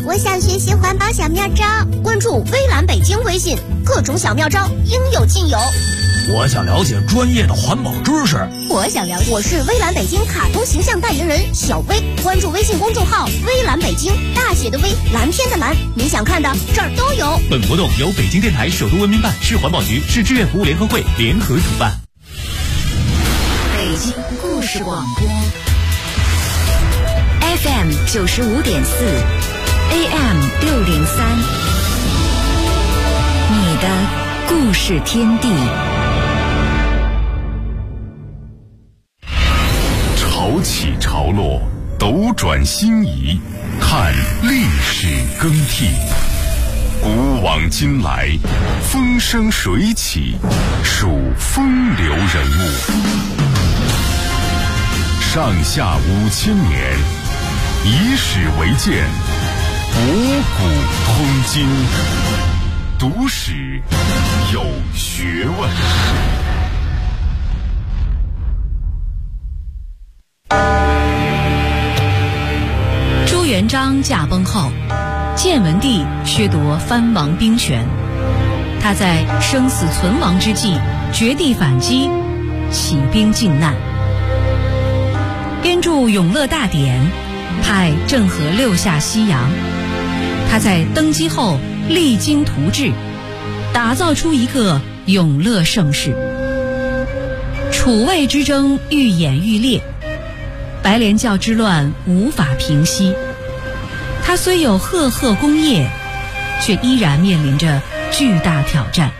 我想学习环保小妙招，关注微蓝北京微信，各种小妙招应有尽有。 我想了解专业的环保知识， 我想了解。我是微蓝北京卡通形象代言人小薇，关注微信公众号微蓝北京，大写的微，蓝天的蓝，你想看的这儿都有。 本活动由北京电台首都文明办、市环保局、市志愿服务联合会联合主办。 北京故事广播 FM 95.4 AM 603，你的故事天地。 潮起潮落，斗转星移，看历史更替。古往今来，风生水起，数风流人物。上下5000年，以史为鉴，博古通今，读史有学问。 朱元璋驾崩后，建文帝削夺藩王兵权，他在生死存亡之际绝地反击，起兵靖难，编著《永乐大典》，派郑和六下西洋。他在登基后励精图治，打造出一个永乐盛世。楚魏之争愈演愈烈，白莲教之乱无法平息。他虽有赫赫功业，却依然面临着巨大挑战。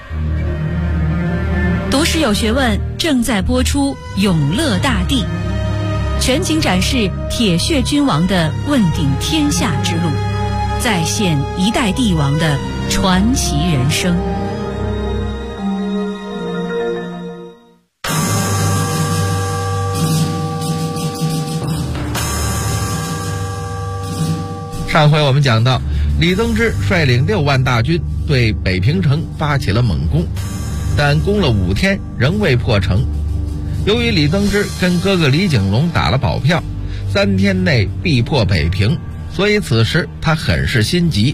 读史有学问正在播出《永乐大帝》，全景展示铁血君王的问鼎天下之路，再现一代帝王的传奇人生。 上回我们讲到，李增之率领6万大军对北平城发起了猛攻，但攻了5天仍未破城。由于李增之跟哥哥李景隆打了保票，3天内必破北平，所以此时他很是心急。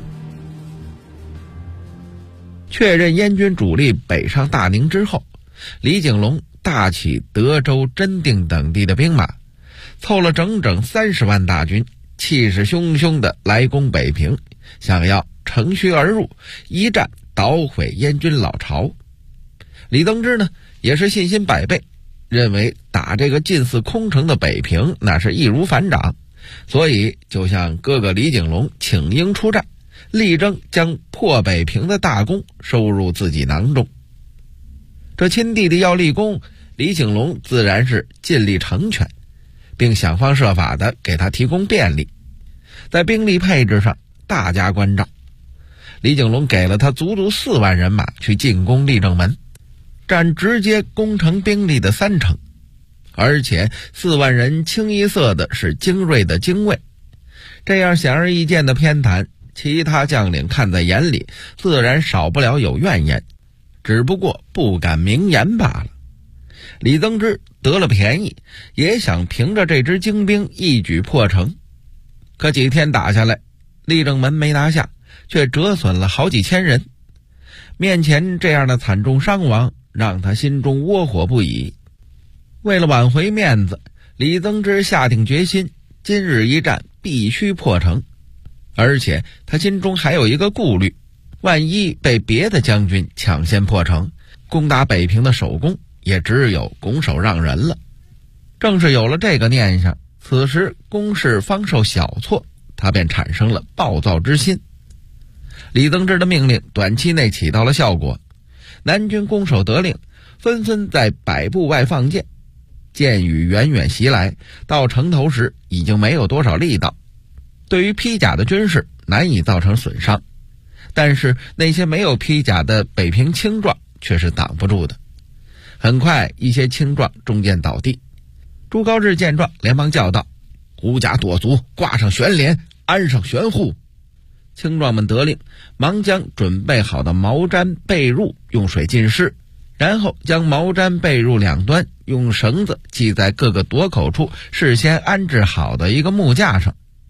确认燕军主力北上大宁之后，李景隆大起德州、真定等地的兵马，凑了整整30万大军，气势汹汹地来攻北平，想要乘虚而入，一战捣毁燕军老巢。李增之呢，也是信心百倍，认为打这个近似空城的北平那是易如反掌，所以就向哥哥李景隆请缨出战，力争将破北平的大功收入自己囊中。这亲弟弟要立功，李景隆自然是尽力成全，并想方设法地给他提供便利。在兵力配置上大加关照，李景隆给了他足足4万人马去进攻立正门，占直接攻城兵力的30%，而且4万人清一色的是精锐的精卫。这样显而易见的偏袒，其他将领看在眼里，自然少不了有怨言，只不过不敢明言罢了。李增之得了便宜，也想凭着这支精兵一举破城。可几天打下来，立正门没拿下，却折损了好几千人。面前这样的惨重伤亡，让他心中窝火不已。为了挽回面子，李增之下定决心，今日一战必须破城。而且他心中还有一个顾虑，万一被别的将军抢先破城，攻打北平的首功也只有拱手让人了。正是有了这个念想，此时攻势方受小挫，他便产生了暴躁之心。李增之的命令短期内起到了效果，南军攻守得令，纷纷在100步外放箭。箭雨远远袭来，到城头时已经没有多少力道，对于披甲的军士难以造成损伤，但是那些没有披甲的北平轻壮却是挡不住的。很快一些轻壮中箭倒地，朱高炽见状连忙叫道：“狐假躲卒，挂上悬帘，安上悬户。”轻壮们得令，忙将准备好的毛毡被褥用水浸湿，然后将毛毡被褥两端用绳子系在各个垛口处事先安置好的一个木架上，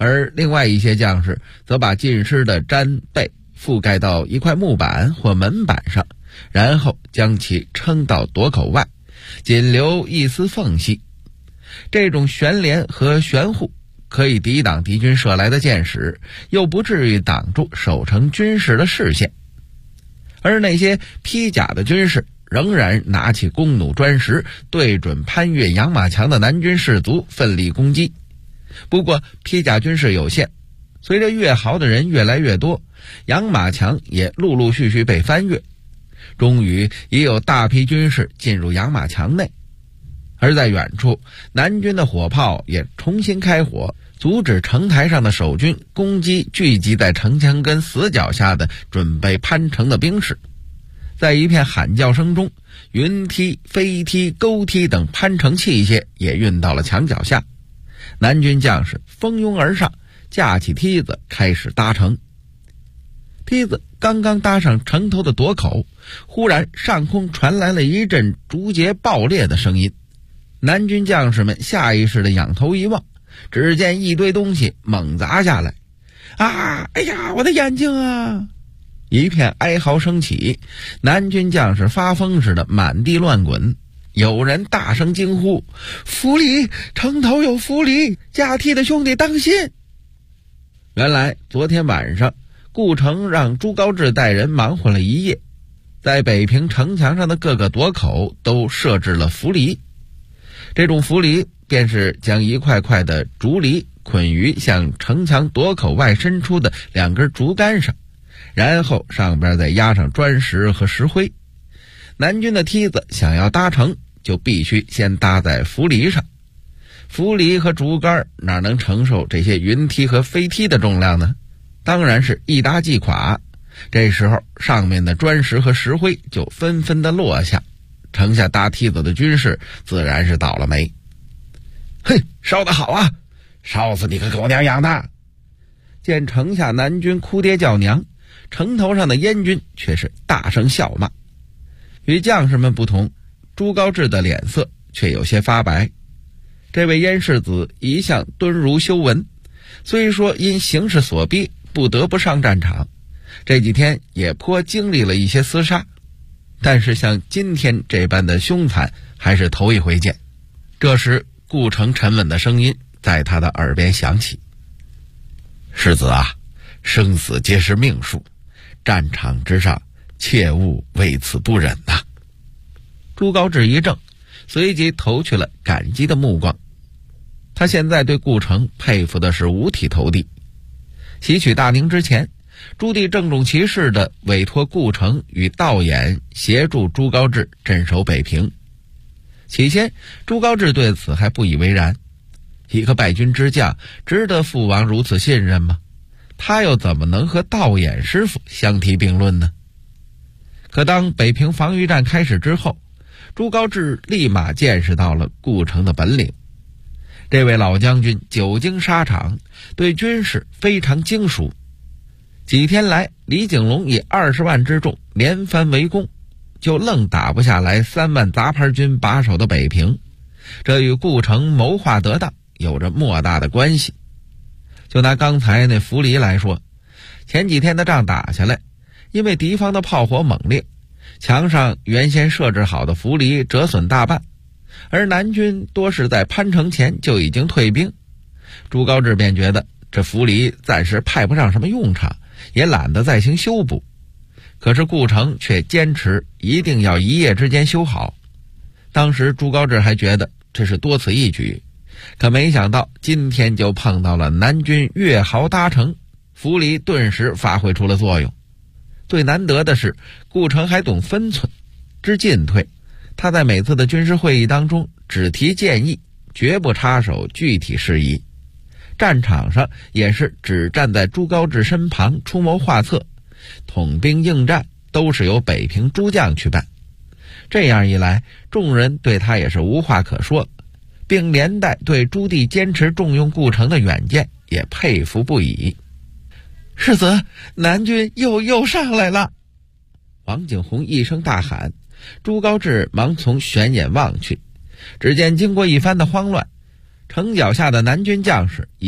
而另外一些将士则把浸湿的毡被覆盖到一块木板或门板上，然后将其撑到垛口外，仅留一丝缝隙。这种悬帘和悬护可以抵挡敌军射来的箭矢，又不至于挡住守城军士的视线。而那些披甲的军士仍然拿起弓弩砖石，对准攀越养马墙的南军士卒奋力攻击。不过披甲军士有限，随着越壕的人越来越多，养马墙也陆陆续续被翻越，终于也有大批军士进入养马墙内。而在远处，南军的火炮也重新开火，阻止城台上的守军攻击聚集在城墙根死角下的准备攀城的兵士。在一片喊叫声中，云梯、飞梯、钩梯等攀城器械也运到了墙脚下。南军将士蜂拥而上，架起梯子开始搭城。梯子刚刚搭上城头的垛口，忽然上空传来了一阵竹节爆裂的声音。南军将士们下意识地仰头一望，只见一堆东西猛砸下来。啊！哎呀，我的眼睛啊！一片哀嚎声起，南军将士发疯似的满地乱滚，有人大声惊呼：伏礼！城头有伏礼！架梯的兄弟当心！原来昨天晚上顾城让朱高炽带人忙活了一夜，在北平城墙上的各个垛口都设置了伏礼。这种伏礼便是将一块块的竹篱捆于向城墙垛口外伸出的两根竹竿上，然后上边再压上砖石和石灰。南军的梯子想要搭成，就必须先搭在伏篱上。伏篱和竹竿哪能承受这些云梯和飞梯的重量呢？当然是一搭即垮。这时候上面的砖石和石灰就纷纷的落下，城下搭梯子的军士自然是倒了霉。嘿，烧得好啊！烧死你个狗娘养的！见城下南军哭爹叫娘，城头上的燕军却是大声笑骂。与将士们不同，朱高炽的脸色却有些发白。这位燕世子一向敦儒修文，虽说因形势所逼不得不上战场，这几天也颇经历了一些厮杀，但是像今天这般的凶残还是头一回见。这时顾城沉稳的声音在他的耳边响起：世子啊，生死皆是命数，战场之上切勿为此不忍呐。朱高炽一怔，随即投去了感激的目光。他现在对顾城佩服的是五体投地。袭取大宁之前，朱棣郑重其事地委托顾城与道衍协助朱高炽镇守北平。起先朱高炽对此还不以为然，一个败军之将值得父王如此信任吗？他又怎么能和道衍师傅相提并论呢？可当北平防御战开始之后，朱高炽立马见识到了顾城的本领。这位老将军久经沙场，对军事非常精熟。几天来，李景隆以20万之众连番围攻，就愣打不下来3万杂牌军把守的北平，这与顾城谋划得当有着莫大的关系。就拿刚才那伏篱来说，前几天的仗打下来，因为敌方的炮火猛烈，墙上原先设置好的伏篱折损大半，而南军多是在潘城前就已经退兵。朱高炽便觉得这伏篱暂时派不上什么用场，也懒得再行修补。可是顾城却坚持一定要一夜之间修好。当时朱高炽还觉得这是多此一举，可没想到今天就碰到了南军越壕搭成，伏篱顿时发挥出了作用。最难得的是顾城还懂分寸，知进退。他在每次的军事会议当中只提建议，绝不插手具体事宜。战场上也是只站在朱高炽身旁出谋划策，统兵应战都是由北平诸将去办。这样一来，众人对他也是无话可说，并连带对朱棣坚持重用顾城的远见也佩服不已。世子，南军又上来了！王景洪一声大喊，朱高炽忙从悬眼望去，只见经过一番的慌乱，城脚下的南军将士以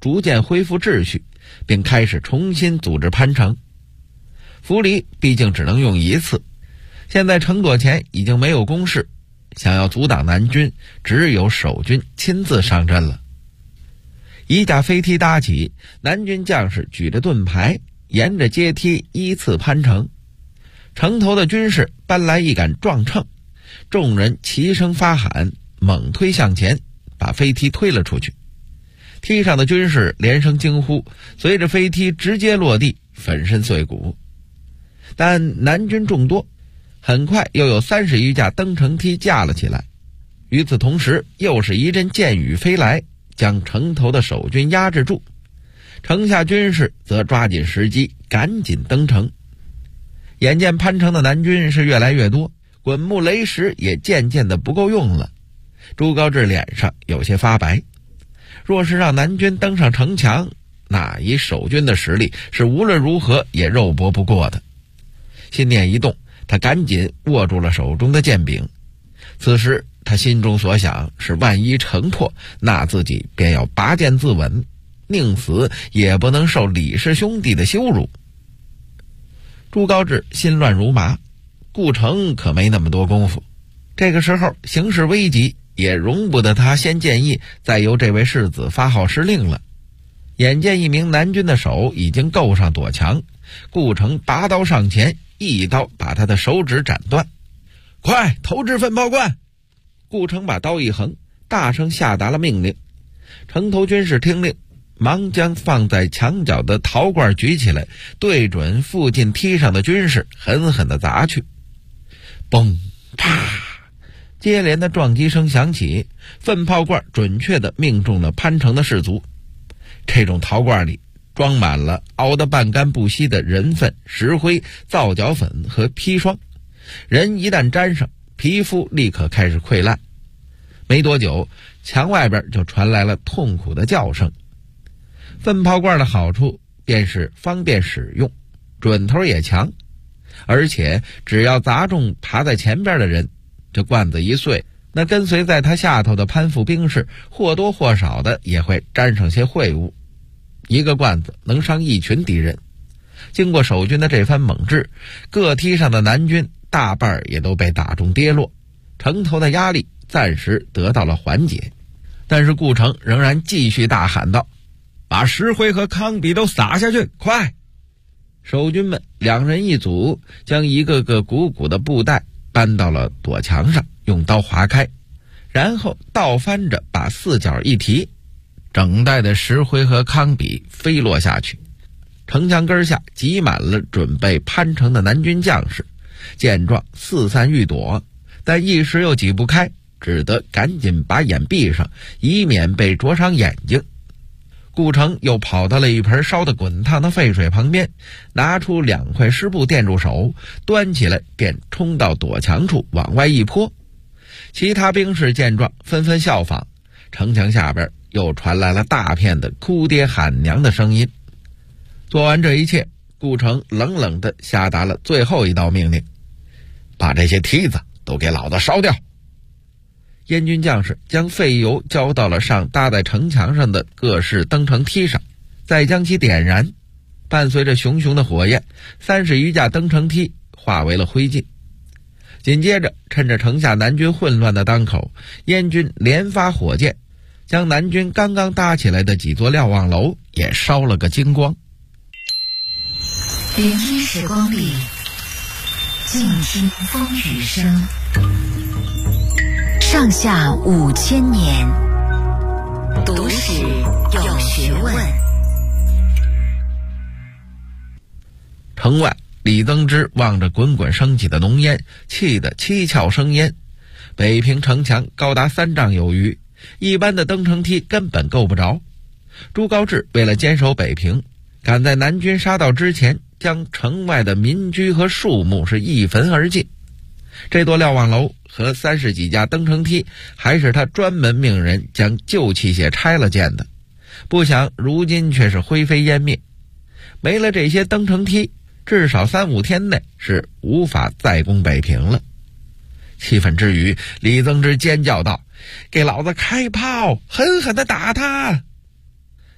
逐渐恢复秩序，并开始重新组织潘城。扶犁毕竟只能用一次，现在城垛前已经没有工事，想要阻挡南军，只有守军亲自上阵了。一架飞梯搭起，南军将士举着盾牌，沿着阶梯依次攀城。城头的军士搬来一杆撞秤，众人齐声发喊，猛推向前，把飞梯推了出去。梯上的军士连声惊呼，随着飞梯直接落地，粉身碎骨。但南军众多，很快又有30余架登城梯架了起来。与此同时，又是一阵箭雨飞来，将城头的守军压制住。城下军士则抓紧时机，赶紧登城。眼见攀城的南军是越来越多，滚木雷石也渐渐的不够用了。朱高炽脸上有些发白。若是让南军登上城墙，那以守军的实力是无论如何也肉搏不过的。心念一动，他赶紧握住了手中的剑柄。此时他心中所想是，万一城破，那自己便要拔剑自刎，宁死也不能受李氏兄弟的羞辱。朱高炽心乱如麻，顾城可没那么多功夫。这个时候形势危急，也容不得他先建议再由这位世子发号施令了。眼见一名南军的手已经够上垛墙，顾城拔刀上前，一刀把他的手指斩断。快投掷粪炮罐！顾城把刀一横，大声下达了命令。城头军士听令，忙将放在墙角的陶罐举起来，对准附近梯上的军士狠狠地砸去。嘣啪，接连的撞击声响起，粪炮罐准确地命中了潘城的士卒。这种陶罐里装满了熬得半干不稀的人粪、石灰、皂角粉和砒霜，人一旦沾上，皮肤立刻开始溃烂。没多久，墙外边就传来了痛苦的叫声。粪炮罐的好处便是方便使用，准头也强，而且只要砸中爬在前边的人，这罐子一碎，那跟随在他下头的攀附兵士或多或少的也会沾上些秽物。一个罐子能伤一群敌人。经过守军的这番猛治，各梯上的南军大半也都被打中跌落，城头的压力暂时得到了缓解。但是顾城仍然继续大喊道：把石灰和糠秕都撒下去，快！守军们两人一组，将一个个鼓鼓的布袋搬到了垛墙上，用刀划开，然后倒翻着把四角一提，整袋的石灰和糠秕飞落下去。城墙根下挤满了准备攀城的南军将士，见状四散欲躲，但一时又挤不开，只得赶紧把眼闭上，以免被灼伤眼睛。顾城又跑到了一盆烧得滚烫的沸水旁边，拿出2块湿布垫住手，端起来便冲到垛墙处往外一泼。其他兵士见状纷纷效仿，城墙下边又传来了大片的哭爹喊娘的声音。做完这一切，顾城冷冷地下达了最后一道命令：把这些梯子都给老子烧掉。燕军将士将废油浇到了上搭在城墙上的各式登城梯上，再将其点燃，伴随着熊熊的火焰，30余架登城梯化为了灰烬。紧接着，趁着城下南军混乱的当口，燕军连发火箭，将南军刚刚搭起来的几座瞭望楼也烧了个精光。 聆听时光里，静听风雨声。上下5000年，读史有学问。 城外，李增之望着滚滚升起的浓烟，气得七窍生烟。北平城墙高达3丈有余，一般的登城梯根本够不着。朱高炽为了坚守北平，赶在南军杀到之前，将城外的民居和树木是一焚而尽。这座瞭望楼和30几架登城梯，还是他专门命人将旧器械拆了建的，不想如今却是灰飞烟灭。没了这些登城梯，至少3、5天内是无法再攻北平了。气愤之余，李增之尖叫道：给老子开炮，狠狠地打他！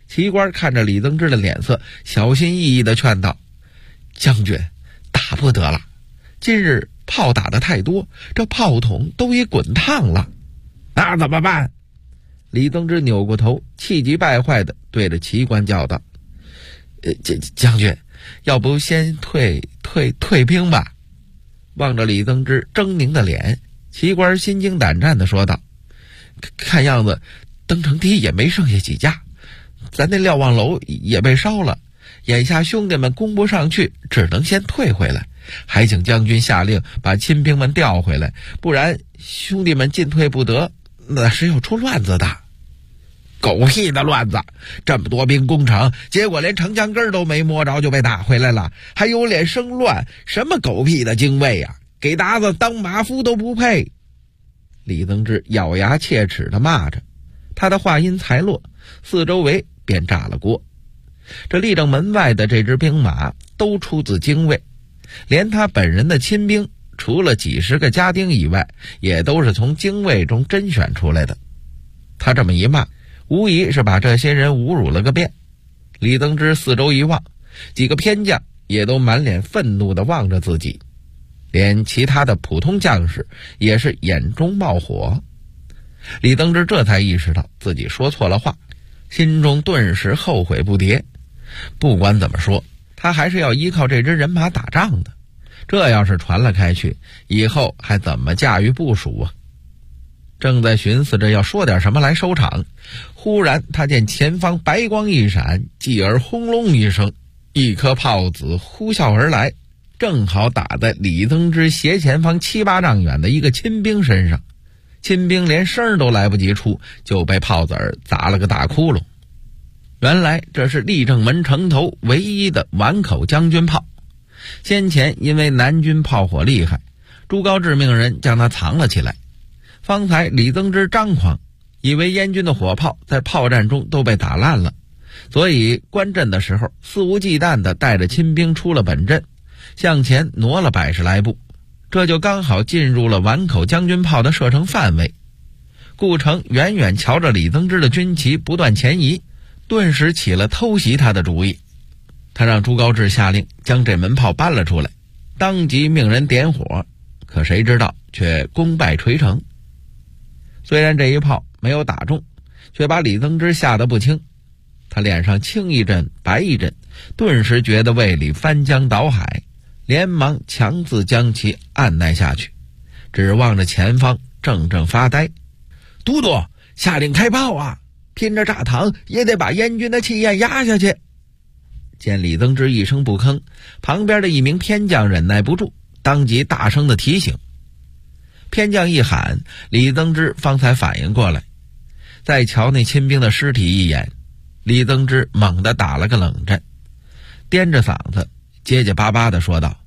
旗官看着李增之的脸色，小心翼翼地劝道：将军，打不得了，今日炮打得太多，这炮筒都已滚烫了。那怎么办？李增之扭过头，气急败坏地对着旗官叫道：将军，要不先退兵吧。望着李增之狰狞的脸，旗官心惊胆战地说道：看样子登城梯也没剩下几架，咱那瞭望楼也被烧了，眼下兄弟们攻不上去，只能先退回来，还请将军下令把亲兵们调回来，不然兄弟们进退不得，那是要出乱子的。狗屁的乱子，这么多兵攻城，结果连城墙根都没摸着就被打回来了，还有脸生乱，什么狗屁的精卫啊，给鞑子当马夫都不配。李增之咬牙切齿地骂着，他的话音才落，四周围便炸了锅。这立正门外的这支兵马都出自精卫，连他本人的亲兵，除了几十个家丁以外，也都是从精卫中甄选出来的。他这么一骂，无疑是把这些人侮辱了个遍。李增之四周一望，几个偏将也都满脸愤怒地望着自己，连其他的普通将士也是眼中冒火。李增之这才意识到自己说错了话，心中顿时后悔不迭。不管怎么说，他还是要依靠这支人马打仗的，这要是传了开去，以后还怎么驾驭部署啊？正在寻思着要说点什么来收场，忽然他见前方白光一闪，继而轰隆一声，一颗炮子呼啸而来，正好打在李增之斜前方7、8丈远的一个亲兵身上。亲兵连声都来不及出，就被炮子儿砸了个大窟窿。原来这是立正门城头唯一的碗口将军炮，先前因为南军炮火厉害，朱高炽命人将它藏了起来。方才李增之张狂，以为燕军的火炮在炮战中都被打烂了，所以关阵的时候肆无忌惮地带着亲兵出了本阵，向前挪了100来步，这就刚好进入了碗口将军炮的射程范围。顾城远远瞧着李增之的军旗不断前移，顿时起了偷袭他的主意。他让朱高炽下令将这门炮搬了出来，当即命人点火，可谁知道却功败垂成。虽然这一炮没有打中，却把李增之吓得不轻。他脸上青一阵白一阵，顿时觉得胃里翻江倒海，连忙强自将其按捺下去，只望着前方怔怔发呆。都督，下令开炮啊，拼着炸膛也得把燕军的气焰压下去。见李增之一声不吭，旁边的一名偏将忍耐不住，当即大声的提醒。偏将一喊，李增之方才反应过来，再瞧那亲兵的尸体一眼，李增之猛地打了个冷战，掂着嗓子结结巴巴地说道：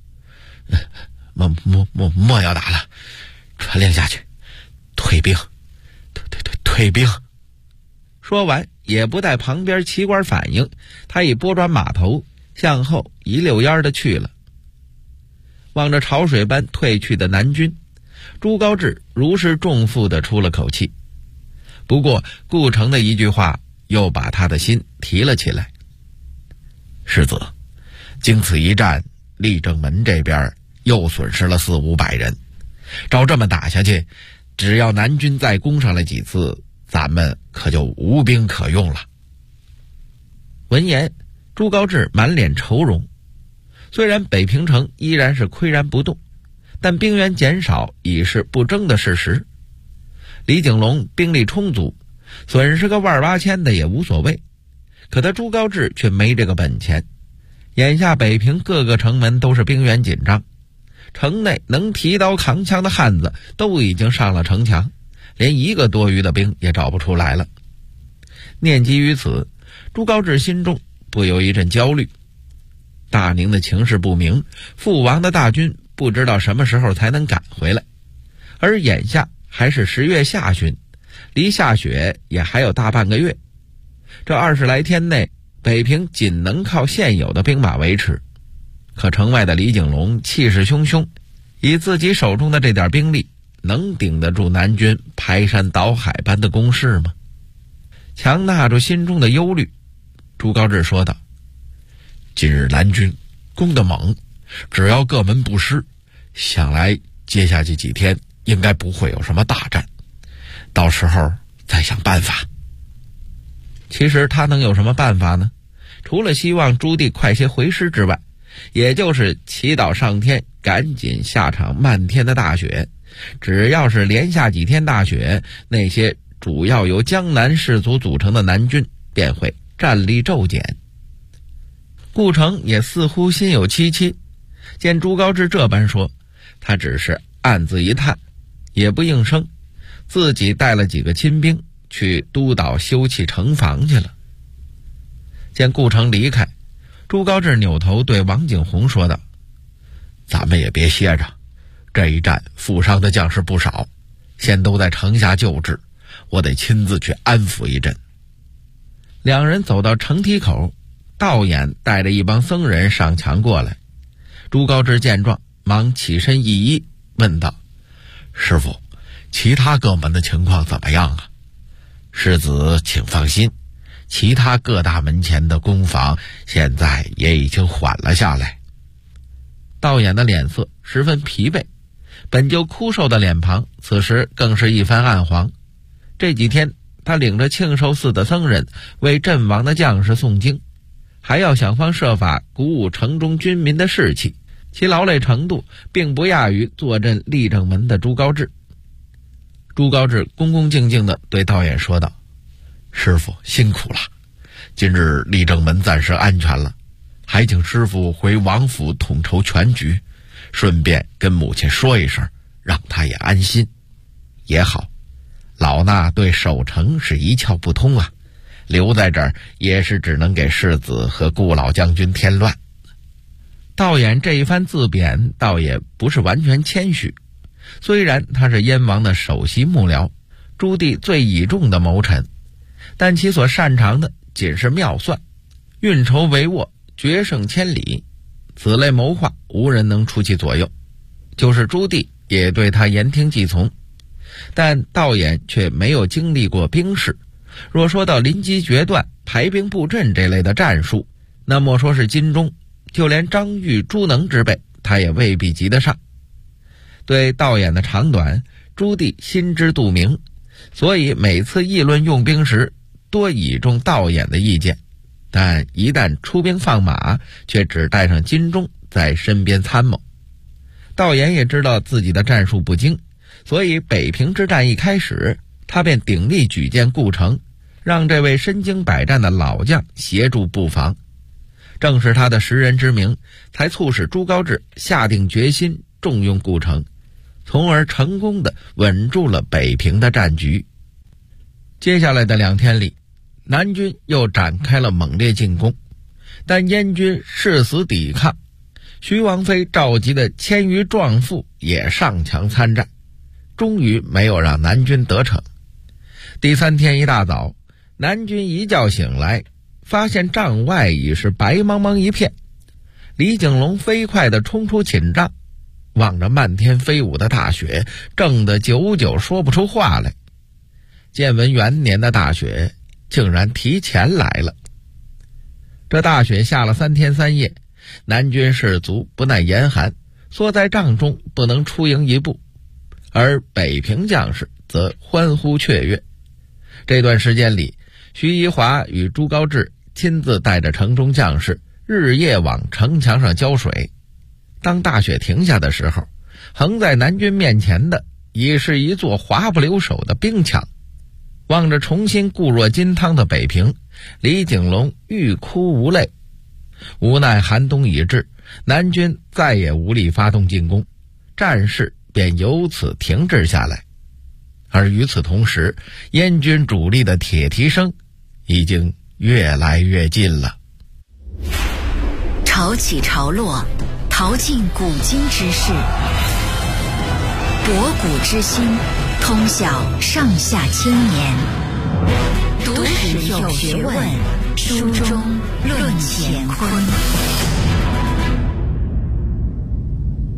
莫要打了，传令下去，退兵，退兵。说完也不待旁边旗官反应，他已拨转马头向后一溜烟的去了。望着潮水般退去的南军，朱高炽如释重负地出了口气。不过顾城的一句话又把他的心提了起来：世子，经此一战，立正门这边又损失了400、500人，照这么打下去，只要南军再攻上来几次，咱们可就无兵可用了。闻言，朱高炽满脸愁容。虽然北平城依然是岿然不动，但兵员减少已是不争的事实。李景隆兵力充足，损失个18000的也无所谓，可他朱高炽却没这个本钱。眼下北平各个城门都是兵源紧张，城内能提刀扛枪的汉子都已经上了城墙，连一个多余的兵也找不出来了。念及于此，朱高炽心中不由一阵焦虑。大宁的情势不明，父王的大军不知道什么时候才能赶回来，而眼下还是10月下旬，离下雪也还有大半个月。这20来天内，北平仅能靠现有的兵马维持。可城外的李景隆气势汹汹，以自己手中的这点兵力，能顶得住南军排山倒海般的攻势吗？强纳住心中的忧虑， 朱高炽说道：“今日南军攻得猛，只要各门不失，想来接下去几天应该不会有什么大战，到时候再想办法。”其实他能有什么办法呢？除了希望朱棣快些回师之外，也就是祈祷上天赶紧下场漫天的大雪。只要是连下几天大雪，那些主要由江南士族组成的南军便会战力骤减。顾城也似乎心有戚戚，见朱高炽这般说，他只是暗自一叹，也不应声，自己带了几个亲兵去督导修葺城防去了。见顾城离开，朱高炽扭头对王景洪说道：“咱们也别歇着，这一战负伤的将士不少，现都在城下救治，我得亲自去安抚一阵。”两人走到城梯口，道衍带着一帮僧人上墙过来。朱高炽见状，忙起身一揖，问道：“师父，其他各门的情况怎么样啊？”“世子请放心，其他各大门前的攻防现在也已经缓了下来。”道衍的脸色十分疲惫，本就枯瘦的脸庞此时更是一番暗黄。这几天他领着庆寿寺的僧人为阵亡的将士诵经，还要想方设法鼓舞城中军民的士气，其劳累程度并不亚于坐镇立正门的朱高炽。朱高炽恭恭敬敬地对道衍说道：“师父辛苦了，今日立正门暂时安全了，还请师父回王府统筹全局，顺便跟母亲说一声，让她也安心。也好，老衲对守城是一窍不通啊，留在这儿也是只能给世子和顾老将军添乱。”道衍这一番自贬倒也不是完全谦虚，虽然他是燕王的首席幕僚，朱棣最倚重的谋臣，但其所擅长的仅是妙算，运筹帷幄，决胜千里，此类谋划无人能出其左右，就是朱棣也对他言听计从。但道衍却没有经历过兵事，若说到临机决断、排兵布阵这类的战术，那莫说是金钟，就连张玉、朱能之辈他也未必及得上。对道衍的长短，朱棣心知肚明，所以每次议论用兵时多倚重道衍的意见，但一旦出兵放马，却只带上金钟在身边参谋。道衍也知道自己的战术不精，所以北平之战一开始，他便鼎力举荐顾城，让这位身经百战的老将协助布防。正是他的识人之明，才促使朱高炽下定决心重用顾城，从而成功地稳住了北平的战局。接下来的2天里，南军又展开了猛烈进攻，但燕军誓死抵抗，徐王妃召集的1000余壮妇也上墙参战，终于没有让南军得逞。第3天一大早，南军一觉醒来，发现帐外已是白茫茫一片。李景隆飞快地冲出寝帐，望着漫天飞舞的大雪，怔得久久说不出话来。建文元年的大雪竟然提前来了。这大雪下了3天3夜，南军士卒不耐严寒，缩在帐中不能出营一步，而北平将士则欢呼雀跃。这段时间里，徐宜华与朱高炽亲自带着城中将士日夜往城墙上浇水。当大雪停下的时候，横在南军面前的已是一座滑不留手的冰墙。望着重新固若金汤的北平，李景隆欲哭无泪。无奈寒冬已至，南军再也无力发动进攻，战事便由此停滞下来。而与此同时，燕军主力的铁蹄声已经越来越近了。 潮起潮落，淘尽古今之事，博古之心，通晓上下千年。读史有学问，书中论乾坤。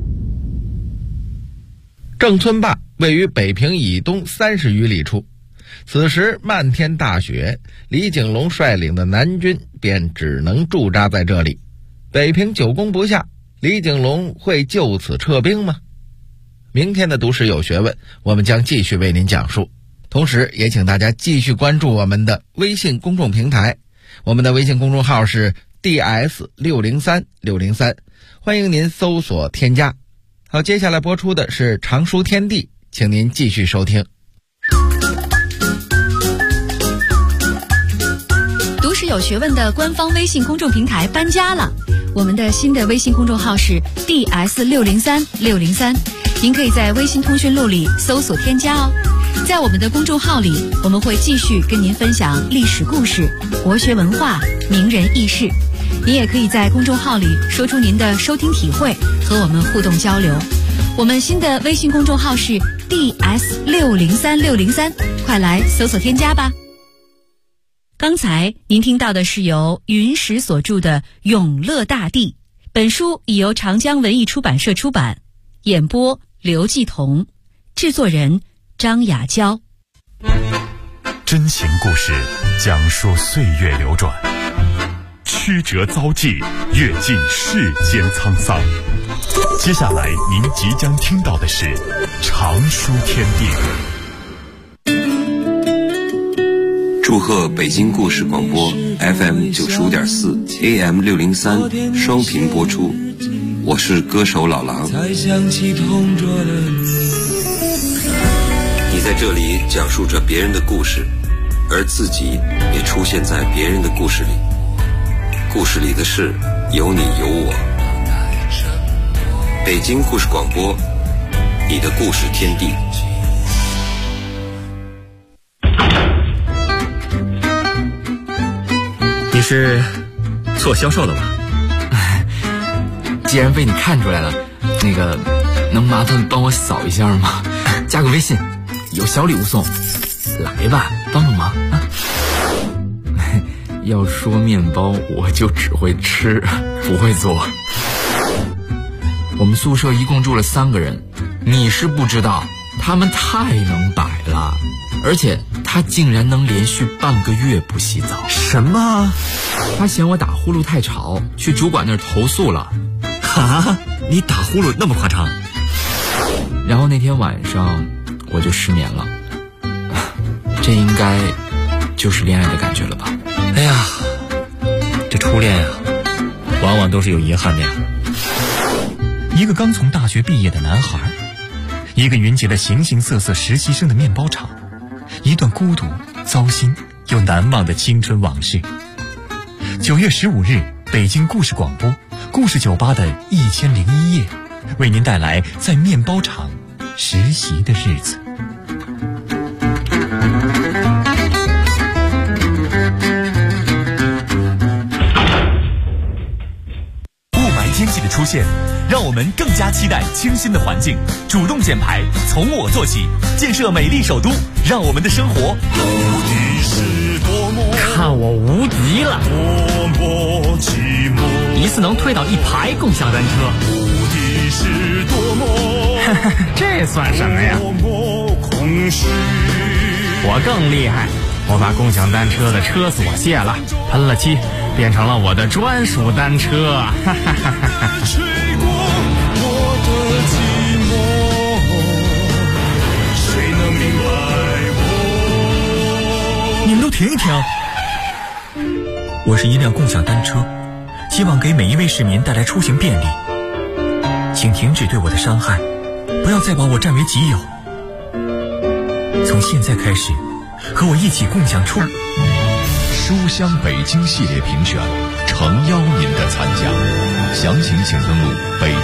郑村坝位于北平以东30余里处， 此时漫天大雪，李景龙率领的南军便只能驻扎在这里。北平久攻不下，李景龙会就此撤兵吗？明天的读史有学问，我们将继续为您讲述。同时也请大家继续关注我们的微信公众平台，我们的微信公众号是 DS603603，欢迎您搜索添加。好，接下来播出的是常书天地，请您继续收听。 读史有学问的官方微信公众平台搬家了，我们的新的微信公众号是 DS603603，您可以在微信通讯录里搜索添加哦。在我们的公众号里，我们会继续跟您分享历史故事、国学文化、名人轶事。您也可以在公众号里说出您的收听体会，和我们互动交流。我们新的微信公众号是 DS603603，快来搜索添加吧。刚才您听到的是由云石所著的《永乐大帝》，本书已由长江文艺出版社出版，演播刘继彤，制作人张雅娇。 真情故事讲述岁月流转，曲折遭际，阅尽世间沧桑。接下来您即将听到的是常书天地。 祝贺北京故事广播 FM 95.4 AM 603双频播出，我是歌手老狼。你在这里讲述着别人的故事，而自己也出现在别人的故事里。故事里的事有你有我。北京故事广播，你的故事天地。 你是做销售的吧？ 既然被你看出来了，能麻烦帮我扫一下吗？加个微信，有小礼物送。来吧，帮帮忙啊！要说面包，我就只会吃，不会做。我们宿舍一共住了3个人，你是不知道，他们太能摆了，而且他竟然能连续半个月不洗澡。 什么？ 他嫌我打呼噜太吵，去主管那儿投诉了。 哈，你打呼噜那么夸张？ 然后那天晚上我就失眠了，这应该就是恋爱的感觉了吧？ 哎呀，这初恋啊，往往都是有遗憾的呀。 一个刚从大学毕业的男孩，一个云集了形形色色实习生的面包厂，一段孤独、糟心又难忘的青春往事。9月15日，北京故事广播故事酒吧的1001夜，为您带来在面包厂实习的日子。天气的出现，让我们更加期待清新的环境。主动减排，从我做起，建设美丽首都，让我们的生活看我无敌了！一次能推倒1排共享单车，这算什么呀？我更厉害，我把共享单车的车锁卸了，喷了漆，变成了我的专属单车。吹过我的寂寞，谁能明白我？你们都停一停！我是一辆共享单车，希望给每一位市民带来出行便利。请停止对我的伤害，不要再把我占为己有。从现在开始，和我一起共享书香北京系列评选，诚邀您的参加，详情请登录北